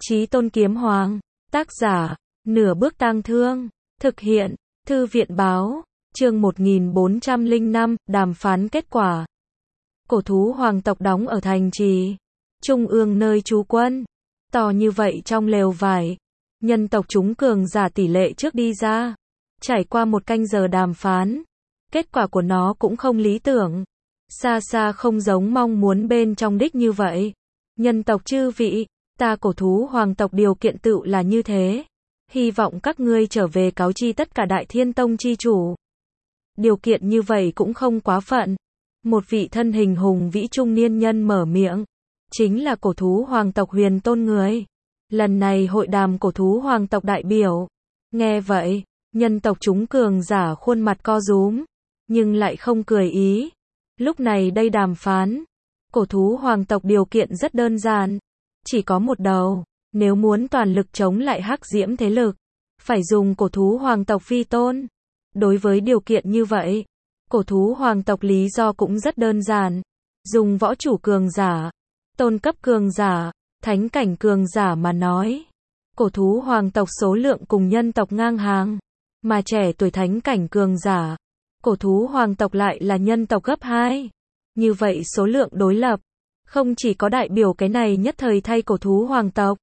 Chí Tôn Kiếm Hoàng. Tác giả, Nửa Bước Tang Thương. Thực hiện, Thư viện Báo. Chương 1405, đàm phán kết quả. Cổ thú hoàng tộc đóng ở thành trì trung ương nơi trú quân. To như vậy trong lều vải. Nhân tộc chúng cường giả tỷ lệ trước đi ra. Trải qua một canh giờ đàm phán. Kết quả của nó cũng không lý tưởng. Xa xa không giống mong muốn bên trong đích như vậy. Nhân tộc chư vị, ta cổ thú hoàng tộc điều kiện tựu là như thế. Hy vọng các ngươi trở về cáo chi tất cả Đại Thiên Tông chi chủ. Điều kiện như vậy cũng không quá phận. Một vị thân hình hùng vĩ trung niên nhân mở miệng. Chính là cổ thú hoàng tộc Huyền Tôn người. Lần này hội đàm cổ thú hoàng tộc đại biểu. Nghe vậy, nhân tộc chúng cường giả khuôn mặt co rúm. Nhưng lại không cười ý. Lúc này đây đàm phán. Cổ thú hoàng tộc điều kiện rất đơn giản. Chỉ có một đầu. Nếu muốn toàn lực chống lại hắc diễm thế lực. Phải dùng cổ thú hoàng tộc phi tôn. Đối với điều kiện như vậy. Cổ thú hoàng tộc lý do cũng rất đơn giản. Dùng võ chủ cường giả. Tôn cấp cường giả. Thánh cảnh cường giả mà nói. Cổ thú hoàng tộc số lượng cùng nhân tộc ngang hàng. Mà trẻ tuổi thánh cảnh cường giả. Cổ thú hoàng tộc lại là nhân tộc gấp 2. Như vậy số lượng đối lập. Không chỉ có đại biểu cái này nhất thời thay cổ thú hoàng tộc.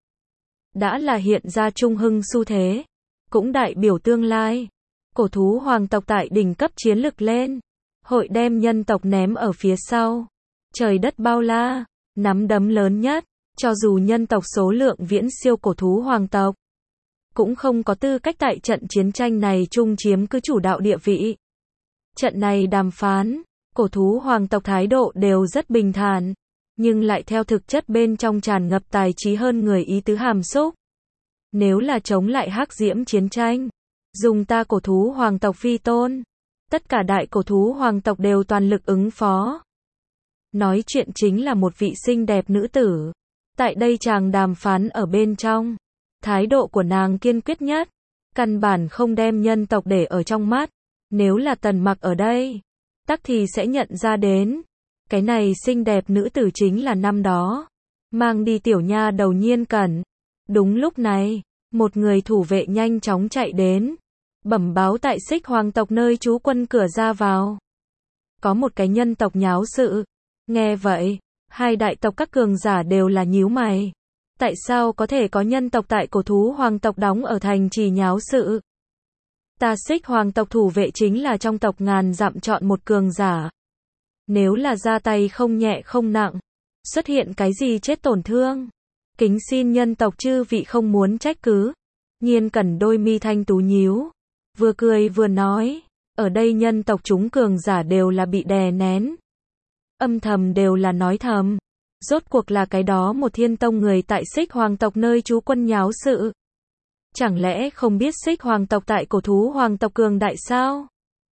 Đã là hiện ra trung hưng xu thế. Cũng đại biểu tương lai. Cổ thú hoàng tộc tại đỉnh cấp chiến lực lên. Hội đem nhân tộc ném ở phía sau. Trời đất bao la. Nắm đấm lớn nhất. Cho dù nhân tộc số lượng viễn siêu cổ thú hoàng tộc. Cũng không có tư cách tại trận chiến tranh này chung chiếm cứ chủ đạo địa vị. Trận này đàm phán. Cổ thú hoàng tộc thái độ đều rất bình thản. Nhưng lại theo thực chất bên trong tràn ngập tài trí hơn người ý tứ hàm xúc. Nếu là chống lại hắc diễm chiến tranh. Dùng ta cổ thú hoàng tộc phi tôn. Tất cả đại cổ thú hoàng tộc đều toàn lực ứng phó. Nói chuyện chính là một vị xinh đẹp nữ tử. Tại đây chàng đàm phán ở bên trong. Thái độ của nàng kiên quyết nhất. Căn bản không đem nhân tộc để ở trong mắt. Nếu là Tần Mặc ở đây. Tắc thì sẽ nhận ra đến. Cái này xinh đẹp nữ tử chính là năm đó. Mang đi tiểu nha đầu Nhiên Cẩn. Đúng lúc này. Một người thủ vệ nhanh chóng chạy đến. Bẩm báo tại Xích hoàng tộc nơi trú quân cửa ra vào. Có một cái nhân tộc nháo sự. Nghe vậy. Hai đại tộc các cường giả đều là nhíu mày. Tại sao có thể có nhân tộc tại cổ thú hoàng tộc đóng ở thành trì nháo sự? Ta Xích hoàng tộc thủ vệ chính là trong tộc ngàn dặm chọn một cường giả. Nếu là ra tay không nhẹ không nặng. Xuất hiện cái gì chết tổn thương. Kính xin nhân tộc chư vị không muốn trách cứ. Nhiên Cẩn đôi mi thanh tú nhíu. Vừa cười vừa nói. Ở đây nhân tộc chúng cường giả đều là bị đè nén. Âm thầm đều là nói thầm. Rốt cuộc là cái đó một Thiên Tông người tại Xích hoàng tộc nơi trú quân nháo sự. Chẳng lẽ không biết Xích hoàng tộc tại cổ thú hoàng tộc cường đại sao?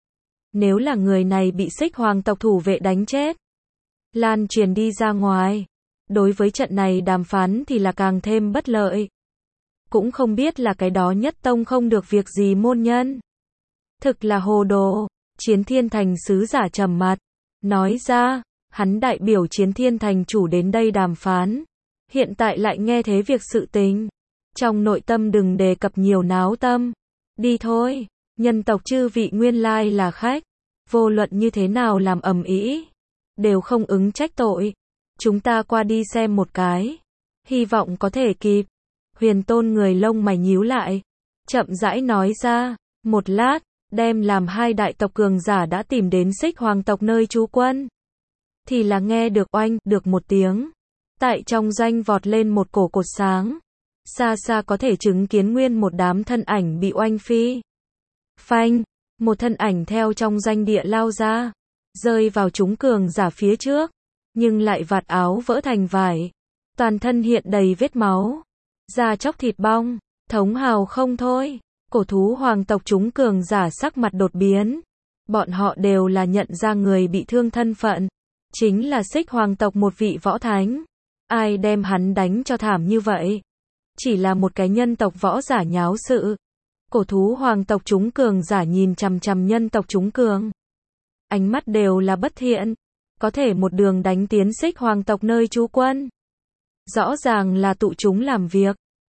Nếu là người này bị Xích hoàng tộc thủ vệ đánh chết. Lan truyền đi ra ngoài. Đối với trận này đàm phán thì là càng thêm bất lợi. Cũng không biết là cái đó nhất tông không được việc gì môn nhân. Thực là hồ đồ. Chiến Thiên Thành sứ giả trầm mặt. Nói ra. Hắn đại biểu Chiến Thiên Thành chủ đến đây đàm phán. Hiện tại lại nghe thế việc sự tình. Trong nội tâm đừng đề cập nhiều náo tâm. Đi thôi. Nhân tộc chư vị nguyên lai là khách. Vô luận như thế nào làm ầm ĩ. Đều không ứng trách tội. Chúng ta qua đi xem một cái. Hy vọng có thể kịp. Huyền Tôn người lông mày nhíu lại. Chậm rãi nói ra. Một lát. Đem làm hai đại tộc cường giả đã tìm đến Xích hoàng tộc nơi trú quân. Thì là nghe được oanh, được một tiếng. Tại trong doanh vọt lên một cổ cột sáng. Xa xa có thể chứng kiến nguyên một đám thân ảnh bị oanh phi. Phanh, một thân ảnh theo trong doanh địa lao ra. Rơi vào chúng cường giả phía trước. Nhưng lại vạt áo vỡ thành vải. Toàn thân hiện đầy vết máu. Da chóc thịt bong. Thống hào không thôi. Cổ thú hoàng tộc chúng cường giả sắc mặt đột biến. Bọn họ đều là nhận ra người bị thương thân phận. Chính là Xích hoàng tộc một vị võ thánh. Ai đem hắn đánh cho thảm như vậy? Chỉ là một cái nhân tộc võ giả nháo sự. Cổ thú hoàng tộc chúng cường giả nhìn chằm chằm nhân tộc chúng cường. Ánh mắt đều là bất thiện. Có thể một đường đánh tiến Xích hoàng tộc nơi trú quân. Rõ ràng là tụ chúng làm việc.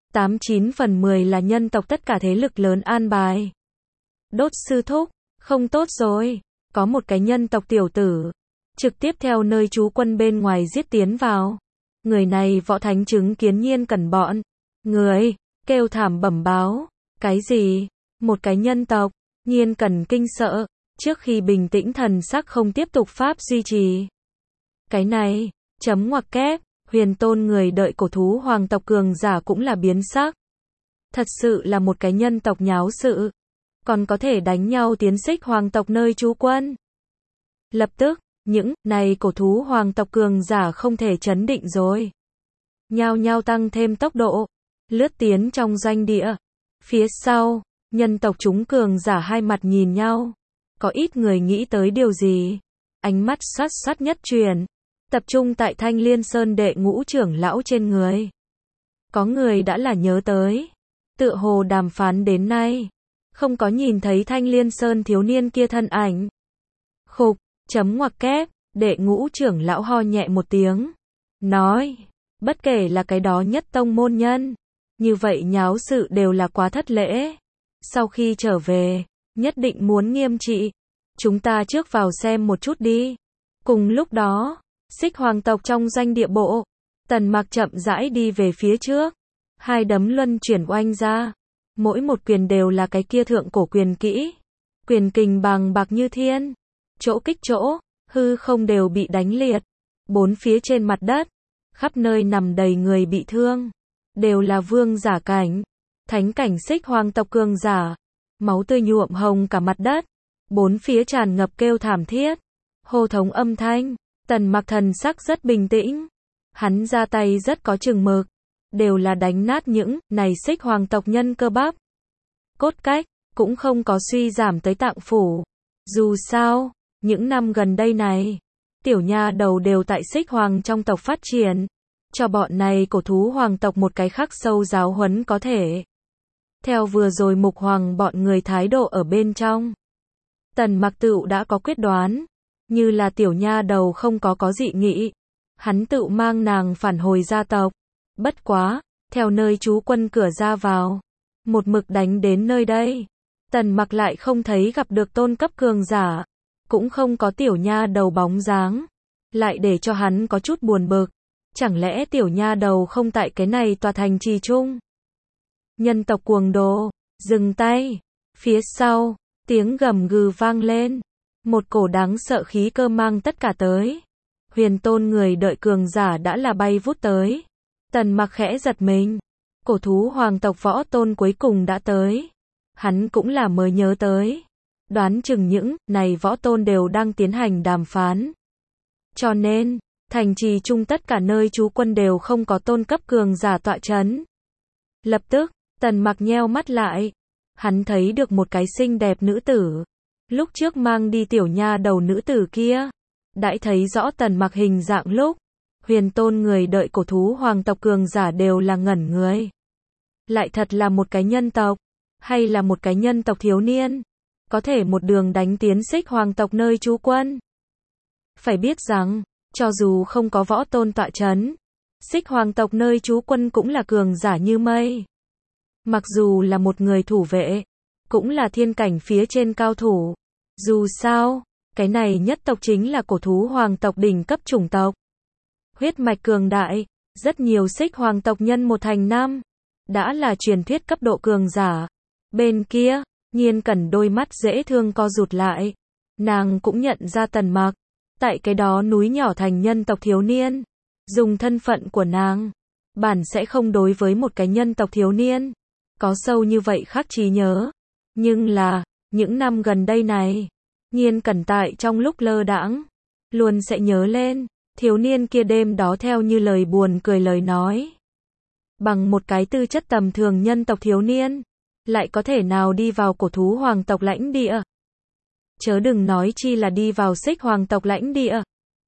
8/9 là nhân tộc tất cả thế lực lớn an bài. Đốt sư thúc, không tốt rồi, có một cái nhân tộc tiểu tử, trực tiếp theo nơi trú quân bên ngoài giết tiến vào. Người này võ thánh chứng kiến Nhiên Cẩn bọn người, kêu thảm bẩm báo. Cái gì? Một cái nhân tộc? Nhiên Cẩn kinh sợ, trước khi bình tĩnh thần sắc không tiếp tục pháp duy trì. Cái này, chấm ngoặc kép, huyền tôn người đợi cổ thú hoàng tộc cường giả cũng là biến sắc. Thật sự là một cái nhân tộc nháo sự, còn có thể đánh nhau tiến xích hoàng tộc nơi trú quân. Lập tức, những này cổ thú hoàng tộc cường giả không thể chấn định rồi. Nhao nhao tăng thêm tốc độ, lướt tiến trong doanh địa. Phía sau, nhân tộc chúng cường giả hai mặt nhìn nhau. Có ít người nghĩ tới điều gì? Ánh mắt sát sát nhất chuyển, tập trung tại Thanh Liên Sơn đệ ngũ trưởng lão trên người. Có người đã là nhớ tới, tựa hồ đàm phán đến nay, không có nhìn thấy Thanh Liên Sơn thiếu niên kia thân ảnh. Khục, chấm ngoặc kép, đệ ngũ trưởng lão ho nhẹ một tiếng. Nói, bất kể là cái đó nhất tông môn nhân, như vậy nháo sự đều là quá thất lễ. Sau khi trở về, nhất định muốn nghiêm trị. Chúng ta trước vào xem một chút đi. Cùng lúc đó, xích hoàng tộc trong doanh địa bộ, Tần Mặc chậm rãi đi về phía trước. Hai đấm luân chuyển oanh ra. Mỗi một quyền đều là cái kia thượng cổ quyền kỹ. Quyền kình bàng bạc như thiên. Chỗ kích chỗ, hư không đều bị đánh liệt. Bốn phía trên mặt đất, khắp nơi nằm đầy người bị thương. Đều là vương giả cảnh, thánh cảnh xích hoàng tộc cường giả. Máu tươi nhuộm hồng cả mặt đất. Bốn phía tràn ngập kêu thảm thiết. Hô thống âm thanh. Tần Mặc thần sắc rất bình tĩnh. Hắn ra tay rất có chừng mực. Đều là đánh nát những này xích hoàng tộc nhân cơ bắp. Cốt cách, cũng không có suy giảm tới tạng phủ. Dù sao, những năm gần đây này, tiểu nha đầu đều tại xích hoàng trong tộc phát triển. Cho bọn này cổ thú hoàng tộc một cái khắc sâu giáo huấn có thể. Theo vừa rồi mục hoàng bọn người thái độ ở bên trong. Tần Mặc tựu đã có quyết đoán. Như là tiểu nha đầu không có dị nghị. Hắn tựu mang nàng phản hồi gia tộc. Bất quá, theo nơi trú quân cửa ra vào. Một mực đánh đến nơi đây. Tần Mặc lại không thấy gặp được tôn cấp cường giả. Cũng không có tiểu nha đầu bóng dáng. Lại để cho hắn có chút buồn bực. Chẳng lẽ tiểu nha đầu không tại cái này tòa thành trì chung? Nhân tộc cuồng đồ, dừng tay. Phía sau, tiếng gầm gừ vang lên. Một cổ đáng sợ khí cơ mang tất cả tới. Huyền tôn người đợi cường giả đã là bay vút tới. Tần Mặc khẽ giật mình. Cổ thú hoàng tộc võ tôn cuối cùng đã tới. Hắn cũng là mới nhớ tới. Đoán chừng những này võ tôn đều đang tiến hành đàm phán. Cho nên, thành trì chung tất cả nơi trú quân đều không có tôn cấp cường giả tọa chấn. Lập tức, Tần Mặc nheo mắt lại. Hắn thấy được một cái xinh đẹp nữ tử. Lúc trước mang đi tiểu nha đầu nữ tử kia. Đãi thấy rõ Tần Mặc hình dạng lúc. Huyền tôn người đợi cổ thú hoàng tộc cường giả đều là ngẩn người. Lại thật là một cái nhân tộc. Hay là một cái nhân tộc thiếu niên. Có thể một đường đánh tiến xích hoàng tộc nơi trú quân. Phải biết rằng, cho dù không có võ tôn tọa chấn, xích hoàng tộc nơi trú quân cũng là cường giả như mây. Mặc dù là một người thủ vệ, cũng là thiên cảnh phía trên cao thủ. Dù sao, cái này nhất tộc chính là cổ thú hoàng tộc đỉnh cấp chủng tộc. Huyết mạch cường đại, rất nhiều xích hoàng tộc nhân một thành năm, đã là truyền thuyết cấp độ cường giả. Bên kia, Nhiên Cẩn đôi mắt dễ thương co rụt lại. Nàng cũng nhận ra Tần Mặc. Tại cái đó núi nhỏ thành nhân tộc thiếu niên. Dùng thân phận của nàng. Bản sẽ không đối với một cái nhân tộc thiếu niên. Có sâu như vậy khắc trí nhớ. Nhưng là, những năm gần đây này. Nhiên Cẩn tại trong lúc lơ đãng. Luôn sẽ nhớ lên. Thiếu niên kia đêm đó theo như lời buồn cười lời nói. Bằng một cái tư chất tầm thường nhân tộc thiếu niên. Lại có thể nào đi vào cổ thú hoàng tộc lãnh địa. Chớ đừng nói chi là đi vào xích hoàng tộc lãnh địa.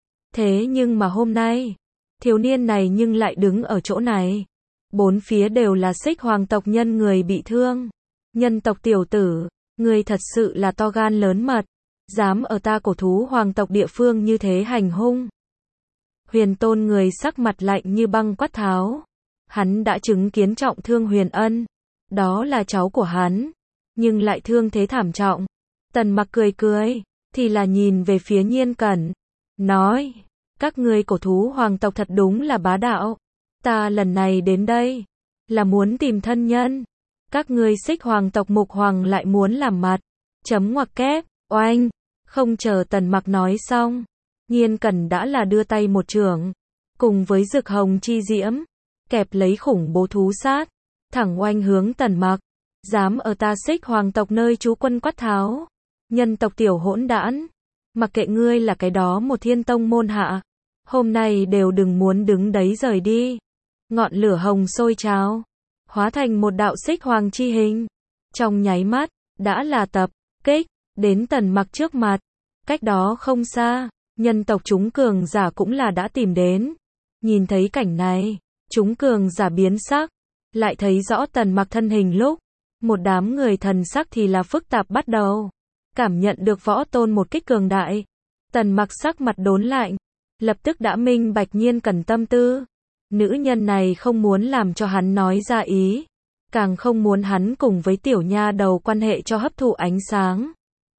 Thế nhưng mà hôm nay, thiếu niên này nhưng lại đứng ở chỗ này. Bốn phía đều là xích hoàng tộc nhân người bị thương. Nhân tộc tiểu tử, người thật sự là to gan lớn mật. Dám ở ta cổ thú hoàng tộc địa phương như thế hành hung. Huyền tôn người sắc mặt lạnh như băng quát tháo. Hắn đã chứng kiến trọng thương Huyền Ân. Đó là cháu của hắn. Nhưng lại thương thế thảm trọng. Tần Mặc cười cười. Thì là nhìn về phía Nhiên Cẩn. Nói. Các ngươi cổ thú hoàng tộc thật đúng là bá đạo. Ta lần này đến đây. Là muốn tìm thân nhân. Các ngươi Xích hoàng tộc Mục Hoàng lại muốn làm mặt. Chấm ngoặc kép. Oanh. Không chờ Tần Mặc nói xong. Nhiên Cẩn đã là đưa tay một chưởng. Cùng với Dực Hồng chi diễm. Kẹp lấy khủng bố thú sát. Thẳng oanh hướng Tần Mặc. Dám ở ta Xích hoàng tộc nơi trú quân quát tháo. Nhân tộc tiểu hỗn đản. Mặc kệ ngươi là cái đó một thiên tông môn hạ. Hôm nay đều đừng muốn đứng đấy rời đi. Ngọn lửa hồng sôi trào. Hóa thành một đạo xích hoàng chi hình. Trong nháy mắt, đã là tập, kích, đến Tần Mặc trước mặt. Cách đó không xa, nhân tộc chúng cường giả cũng là đã tìm đến. Nhìn thấy cảnh này, chúng cường giả biến sắc. Lại thấy rõ Tần Mặc thân hình lúc. Một đám người thần sắc thì là phức tạp bắt đầu. Cảm nhận được võ tôn một kích cường đại. Tần Mặc sắc mặt đốn lạnh. Lập tức đã minh bạch Nhiên Cẩn tâm tư. Nữ nhân này không muốn làm cho hắn nói ra ý. Càng không muốn hắn cùng với tiểu nha đầu quan hệ cho hấp thụ ánh sáng.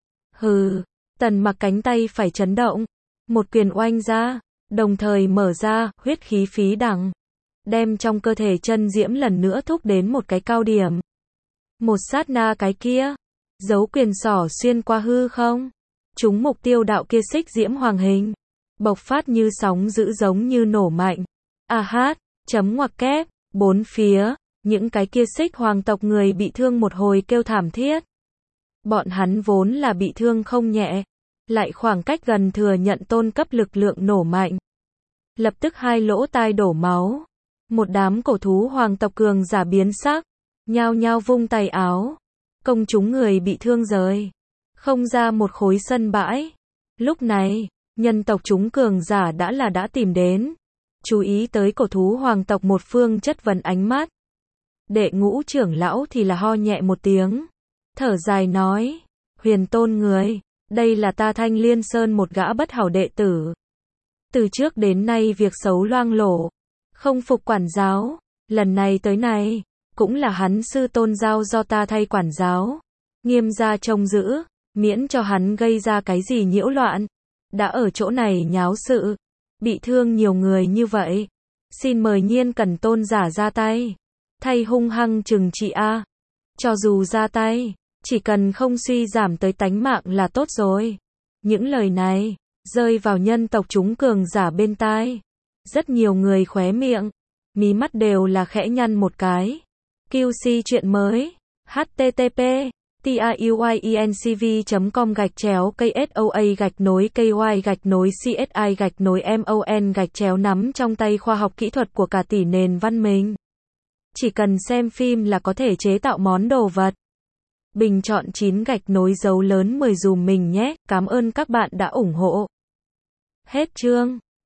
Hừ, Tần Mặc cánh tay phải chấn động. Một quyền oanh ra, đồng thời mở ra, huyết khí phí đằng. Đem trong cơ thể chân diễm lần nữa thúc đến một cái cao điểm. Một sát na cái kia, dấu quyền xỏ xuyên qua hư không. Chúng mục tiêu đạo kia xích diễm hoàng hình. Bộc phát như sóng dữ giống như nổ mạnh. A hát, chấm ngoặc kép, bốn phía, những cái kia xích hoàng tộc người bị thương một hồi kêu thảm thiết. Bọn hắn vốn là bị thương không nhẹ, lại khoảng cách gần thừa nhận tôn cấp lực lượng nổ mạnh. Lập tức hai lỗ tai đổ máu. Một đám cổ thú hoàng tộc cường giả biến sắc, nhao nhao vung tay áo, công chúng người bị thương rời không ra một khối sân bãi. Lúc này, nhân tộc chúng cường giả đã tìm đến. Chú ý tới cổ thú hoàng tộc một phương chất vấn ánh mắt. Đệ ngũ trưởng lão thì là ho nhẹ một tiếng. Thở dài nói. Huyền tôn người. Đây là ta Thanh Liên Sơn một gã bất hảo đệ tử. Từ trước đến nay việc xấu loang lổ. Không phục quản giáo. Lần này tới này. Cũng là hắn sư tôn giao do ta thay quản giáo. Nghiêm gia trông giữ. Miễn cho hắn gây ra cái gì nhiễu loạn. Đã ở chỗ này nháo sự. Bị thương nhiều người như vậy. Xin mời Nhiên Cẩn tôn giả ra tay. Thay hung hăng trừng trị a. Cho dù ra tay, chỉ cần không suy giảm tới tánh mạng là tốt rồi. Những lời này, rơi vào nhân tộc chúng cường giả bên tai. Rất nhiều người khóe miệng, mí mắt đều là khẽ nhăn một cái. QC chuyện mới. http tiuyencv.com/KSOA-KY-CSI-MON nắm trong tay khoa học kỹ thuật của cả tỷ nền văn minh. Chỉ cần xem phim là có thể chế tạo món đồ vật. Bình chọn 9 dấu lớn 10 dùm mình nhé. Cảm ơn các bạn đã ủng hộ. Hết chương.